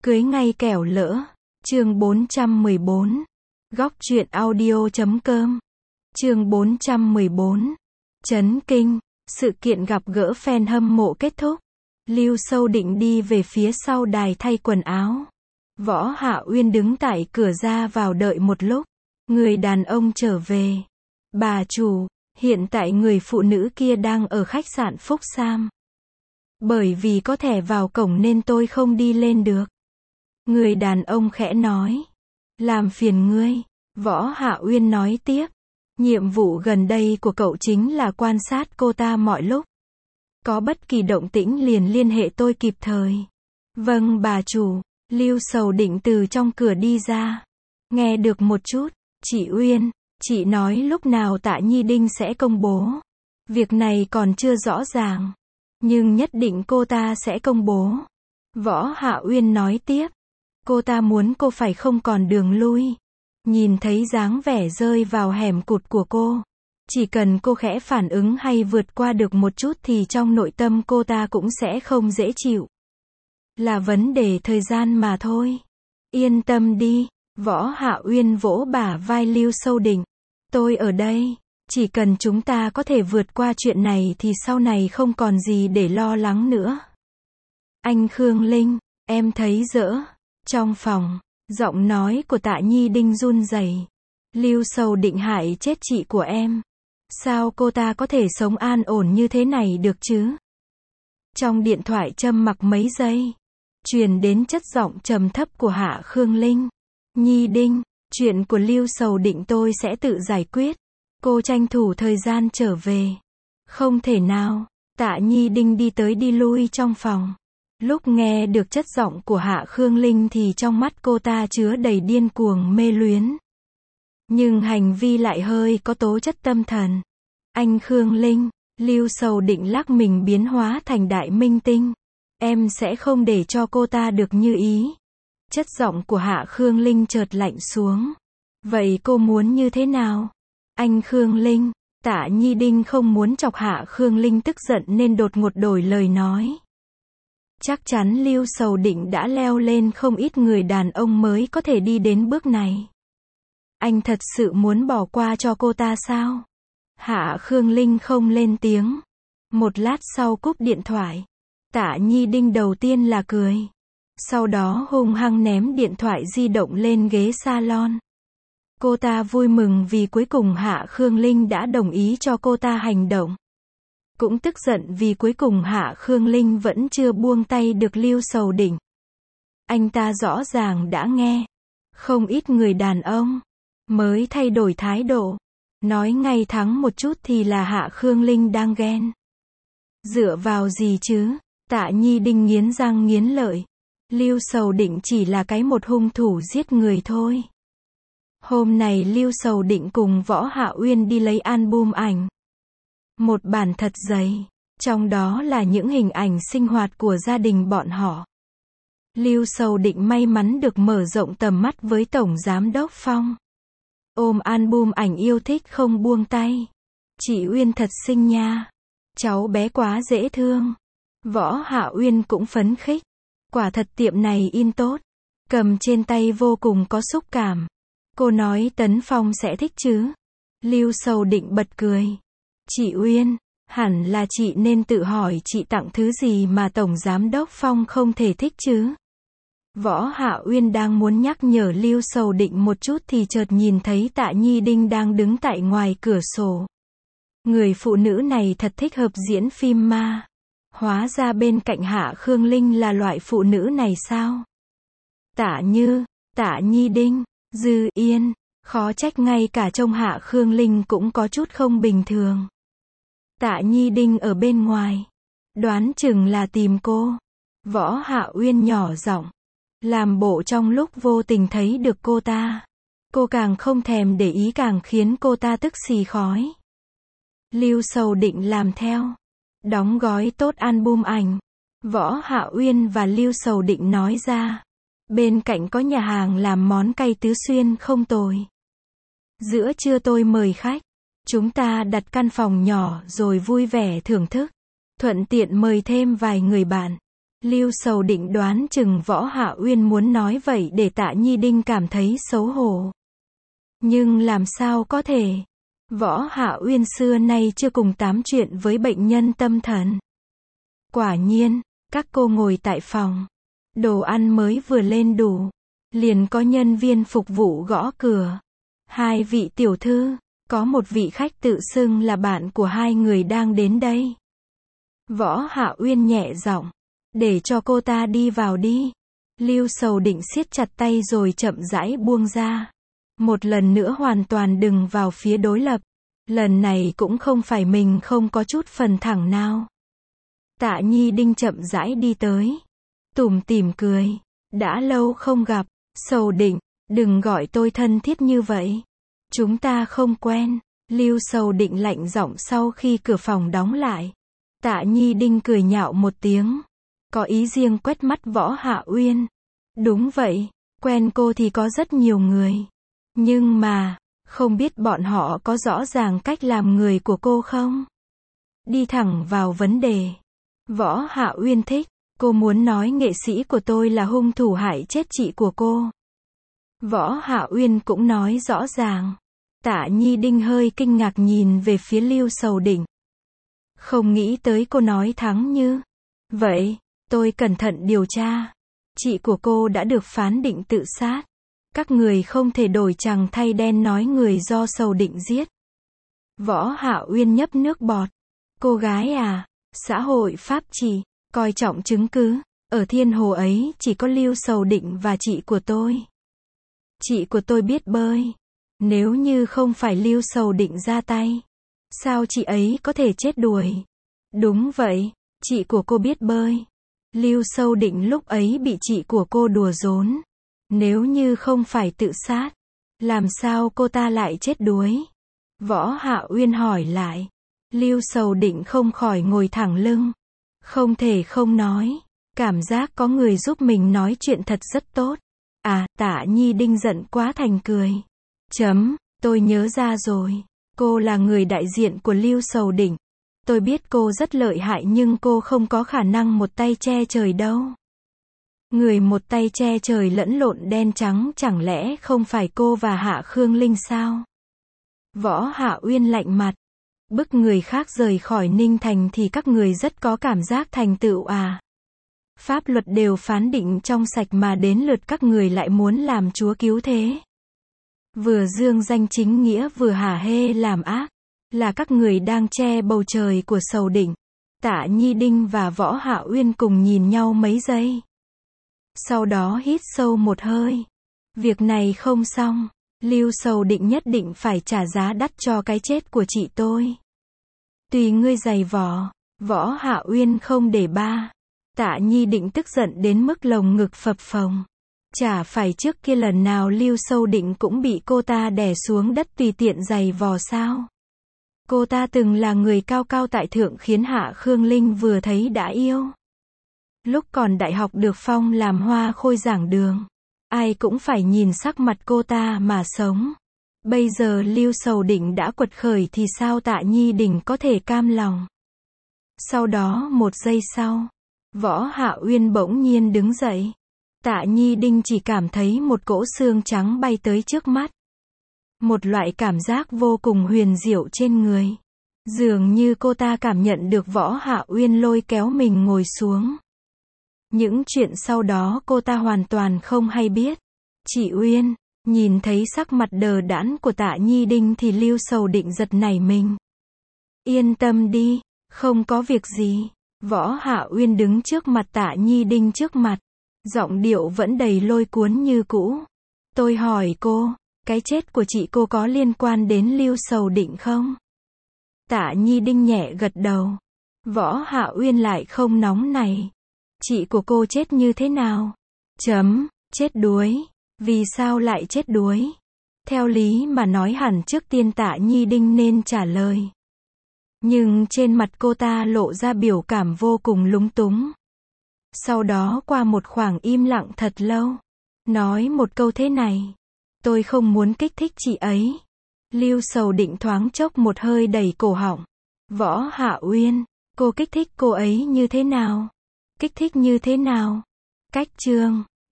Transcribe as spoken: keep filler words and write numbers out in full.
Cưới ngay kẻo lỡ. Chương bốn trăm mười bốn. Góc truyện audio chấm com. Chương bốn trăm mười bốn. Chấn kinh. Sự kiện gặp gỡ fan hâm mộ kết thúc. Lưu Sâu định đi về phía sau đài thay quần áo. Võ Hạ Uyên đứng tại cửa ra vào đợi một lúc. Người đàn ông trở về. Bà chủ, hiện tại người phụ nữ kia đang ở khách sạn Phúc Sam. Bởi vì có thẻ vào cổng nên tôi không đi lên được. Người đàn ông khẽ nói. Làm phiền ngươi. Võ Hạ Uyên nói tiếp. Nhiệm vụ gần đây của cậu chính là quan sát cô ta mọi lúc. Có bất kỳ động tĩnh liền liên hệ tôi kịp thời. Vâng bà chủ. Lưu Sầu định từ trong cửa đi ra. Nghe được một chút. Chị Uyên, chị nói lúc nào Tạ Nhi Đinh sẽ công bố. Việc này còn chưa rõ ràng. Nhưng nhất định cô ta sẽ công bố. Võ Hạ Uyên nói tiếp. Cô ta muốn cô phải không còn đường lui. Nhìn thấy dáng vẻ rơi vào hẻm cụt của cô. Chỉ cần cô khẽ phản ứng hay vượt qua được một chút thì trong nội tâm cô ta cũng sẽ không dễ chịu. Là vấn đề thời gian mà thôi. Yên tâm đi. Võ Hạ Uyên vỗ bả vai Lưu Sâu Định. Tôi ở đây. Chỉ cần chúng ta có thể vượt qua chuyện này thì sau này không còn gì để lo lắng nữa. Anh Khương Linh, em thấy dỡ. Trong phòng, giọng nói của Tạ Nhi Đinh run rẩy. Lưu Sầu định hại chết chị của em. Sao cô ta có thể sống an ổn như thế này được chứ? Trong điện thoại trầm mặc mấy giây, truyền đến chất giọng trầm thấp của Hạ Khương Linh. Nhi Đinh, chuyện của Lưu Sầu định tôi sẽ tự giải quyết. Cô tranh thủ thời gian trở về. Không thể nào. Tạ Nhi Đinh đi tới đi lui trong phòng. Lúc nghe được chất giọng của Hạ Khương Linh thì trong mắt cô ta chứa đầy điên cuồng mê luyến. Nhưng hành vi lại hơi có tố chất tâm thần. Anh Khương Linh, Lưu Sầu định lắc mình biến hóa thành đại minh tinh. Em sẽ không để cho cô ta được như ý. Chất giọng của Hạ Khương Linh chợt lạnh xuống. Vậy cô muốn như thế nào? Anh Khương Linh, Tạ Nhi Đinh không muốn chọc Hạ Khương Linh tức giận nên đột ngột đổi lời nói. Chắc chắn Lưu Sầu định đã leo lên không ít người đàn ông mới có thể đi đến bước này. Anh thật sự muốn bỏ qua cho cô ta sao? Hạ Khương Linh không lên tiếng. Một lát sau cúp điện thoại. Tạ Nhi Đinh đầu tiên là cười. Sau đó hung hăng ném điện thoại di động lên ghế salon. Cô ta vui mừng vì cuối cùng Hạ Khương Linh đã đồng ý cho cô ta hành động. Cũng tức giận vì cuối cùng Hạ Khương Linh vẫn chưa buông tay được Lưu Sầu định. Anh ta rõ ràng đã nghe. Không ít người đàn ông mới thay đổi thái độ. Nói ngay thẳng một chút thì là Hạ Khương Linh đang ghen. Dựa vào gì chứ? Tạ Nhi Đinh nghiến răng nghiến lợi. Lưu Sầu định chỉ là cái một hung thủ giết người thôi. Hôm này Lưu Sầu định cùng Võ Hạ Uyên đi lấy album ảnh. Một bản thật dày. Trong đó là những hình ảnh sinh hoạt của gia đình bọn họ. Lưu Sầu định may mắn được mở rộng tầm mắt với Tổng Giám Đốc Phong. Ôm album ảnh yêu thích không buông tay. Chị Uyên thật xinh nha. Cháu bé quá dễ thương. Võ Hạ Uyên cũng phấn khích. Quả thật tiệm này in tốt. Cầm trên tay vô cùng có xúc cảm. Cô nói Tấn Phong sẽ thích chứ. Lưu Sầu định bật cười. Chị Uyên, hẳn là chị nên tự hỏi chị tặng thứ gì mà Tổng Giám Đốc Phong không thể thích chứ. Võ Hạ Uyên đang muốn nhắc nhở Lưu Sầu định một chút thì chợt nhìn thấy Tạ Nhi Đinh đang đứng tại ngoài cửa sổ. Người phụ nữ này thật thích hợp diễn phim ma. Hóa ra bên cạnh Hạ Khương Linh là loại phụ nữ này sao? Tạ Như, Tạ Nhi Đinh, Dư Yên, khó trách ngay cả trông Hạ Khương Linh cũng có chút không bình thường. Tạ Nhi Đinh ở bên ngoài. Đoán chừng là tìm cô. Võ Hạ Uyên nhỏ giọng. Làm bộ trong lúc vô tình thấy được cô ta. Cô càng không thèm để ý càng khiến cô ta tức xì khói. Lưu Sầu định làm theo. Đóng gói tốt album ảnh. Võ Hạ Uyên và Lưu Sầu định nói ra. Bên cạnh có nhà hàng làm món cay tứ xuyên không tồi. Giữa trưa tôi mời khách. Chúng ta đặt căn phòng nhỏ rồi vui vẻ thưởng thức. Thuận tiện mời thêm vài người bạn. Lưu Sầu Định đoán chừng Võ Hạ Uyên muốn nói vậy để Tạ Nhi Đinh cảm thấy xấu hổ. Nhưng làm sao có thể? Võ Hạ Uyên xưa nay chưa cùng tám chuyện với bệnh nhân tâm thần. Quả nhiên, các cô ngồi tại phòng. Đồ ăn mới vừa lên đủ. Liền có nhân viên phục vụ gõ cửa. Hai vị tiểu thư, có một vị khách tự xưng là bạn của hai người đang đến đây. Võ Hạ Uyên nhẹ giọng, để cho cô ta đi vào đi. Lưu Sầu Định siết chặt tay rồi chậm rãi buông ra. Một lần nữa hoàn toàn đừng vào phía đối lập. Lần này cũng không phải mình không có chút phần thẳng nào. Tạ Nhi Đinh chậm rãi đi tới. Tủm tỉm cười. Đã lâu không gặp. Sầu Định, đừng gọi tôi thân thiết như vậy. Chúng ta không quen. Lưu Sầu Định lạnh giọng sau khi cửa phòng đóng lại. Tạ Nhi Đinh cười nhạo một tiếng. Có ý riêng quét mắt Võ Hạ Uyên. Đúng vậy, quen cô thì có rất nhiều người. Nhưng mà, không biết bọn họ có rõ ràng cách làm người của cô không? Đi thẳng vào vấn đề. Võ Hạ Uyên thích. Cô muốn nói nghệ sĩ của tôi là hung thủ hại chết chị của cô. Võ Hạ Uyên cũng nói rõ ràng. Tạ Nhi Đinh hơi kinh ngạc nhìn về phía Lưu Sầu Định. Không nghĩ tới cô nói thắng như vậy. Tôi cẩn thận điều tra. Chị của cô đã được phán định tự sát. Các người không thể đổi chằng thay đen nói người do Sầu Định giết. Võ Hạ Uyên nhấp nước bọt. Cô gái à, xã hội pháp chỉ coi trọng chứng cứ. Ở Thiên Hồ ấy chỉ có Lưu Sầu Định và chị của tôi. Chị của tôi biết bơi. Nếu như không phải Lưu Sầu Định ra tay, sao chị ấy có thể chết đuối? Đúng vậy, chị của cô biết bơi. Lưu Sầu Định lúc ấy bị chị của cô đùa giỡn. Nếu như không phải tự sát, làm sao cô ta lại chết đuối? Võ Hạ Uyên hỏi lại. Lưu Sầu Định không khỏi ngồi thẳng lưng. Không thể không nói. Cảm giác có người giúp mình nói chuyện thật rất tốt. À, Tạ Nhi Đinh giận quá thành cười. Chấm, tôi nhớ ra rồi. Cô là người đại diện của Lưu Sầu Định. Tôi biết cô rất lợi hại nhưng cô không có khả năng một tay che trời đâu. Người một tay che trời lẫn lộn đen trắng chẳng lẽ không phải cô và Hạ Khương Linh sao? Võ Hạ Uyên lạnh mặt. Bức người khác rời khỏi Ninh Thành thì các người rất có cảm giác thành tựu à? Pháp luật đều phán định trong sạch mà đến lượt các người lại muốn làm chúa cứu thế. Vừa dương danh chính nghĩa vừa hả hê làm ác. Là các người đang che bầu trời của Sầu Định. Tạ Nhi Đinh và Võ Hạ Uyên cùng nhìn nhau mấy giây. Sau đó hít sâu một hơi. Việc này không xong. Lưu Sầu Định nhất định phải trả giá đắt cho cái chết của chị tôi. Tùy ngươi giày vò. Võ Hạ Uyên không để ba. Tạ Nhi Định tức giận đến mức lồng ngực phập phồng. Chả phải trước kia lần nào Lưu Sầu Định cũng bị cô ta đè xuống đất tùy tiện giày vò sao? Cô ta từng là người cao cao tại thượng khiến Hạ Khương Linh vừa thấy đã yêu. Lúc còn đại học được phong làm hoa khôi giảng đường. Ai cũng phải nhìn sắc mặt cô ta mà sống. Bây giờ Lưu Sầu Định đã quật khởi thì sao Tạ Nhi Đinh có thể cam lòng? Sau đó một giây sau, Võ Hạ Uyên bỗng nhiên đứng dậy. Tạ Nhi Đinh chỉ cảm thấy một cỗ xương trắng bay tới trước mắt. Một loại cảm giác vô cùng huyền diệu trên người. Dường như cô ta cảm nhận được Võ Hạ Uyên lôi kéo mình ngồi xuống. Những chuyện sau đó cô ta hoàn toàn không hay biết. Chị Uyên, nhìn thấy sắc mặt đờ đẫn của Tạ Nhi Đinh thì Lưu Sầu Định giật nảy mình. Yên tâm đi, không có việc gì. Võ Hạ Uyên đứng trước mặt Tạ Nhi Đinh trước mặt. Giọng điệu vẫn đầy lôi cuốn như cũ. Tôi hỏi cô, cái chết của chị cô có liên quan đến Lưu Sầu Định không? Tạ Nhi Đinh nhẹ gật đầu. Võ Hạ Uyên lại không nóng này. Chị của cô chết như thế nào? Chấm, chết đuối. Vì sao lại chết đuối? Theo lý mà nói hẳn trước tiên Tạ Nhi Đinh nên trả lời. Nhưng trên mặt cô ta lộ ra biểu cảm vô cùng lúng túng. Sau đó qua một khoảng im lặng thật lâu. Nói một câu thế này. Tôi không muốn kích thích chị ấy. Lưu Sầu Định thoáng chốc một hơi đầy cổ họng. Võ Hạ Uyên, cô kích thích cô ấy như thế nào? Kích thích như thế nào? Cách chương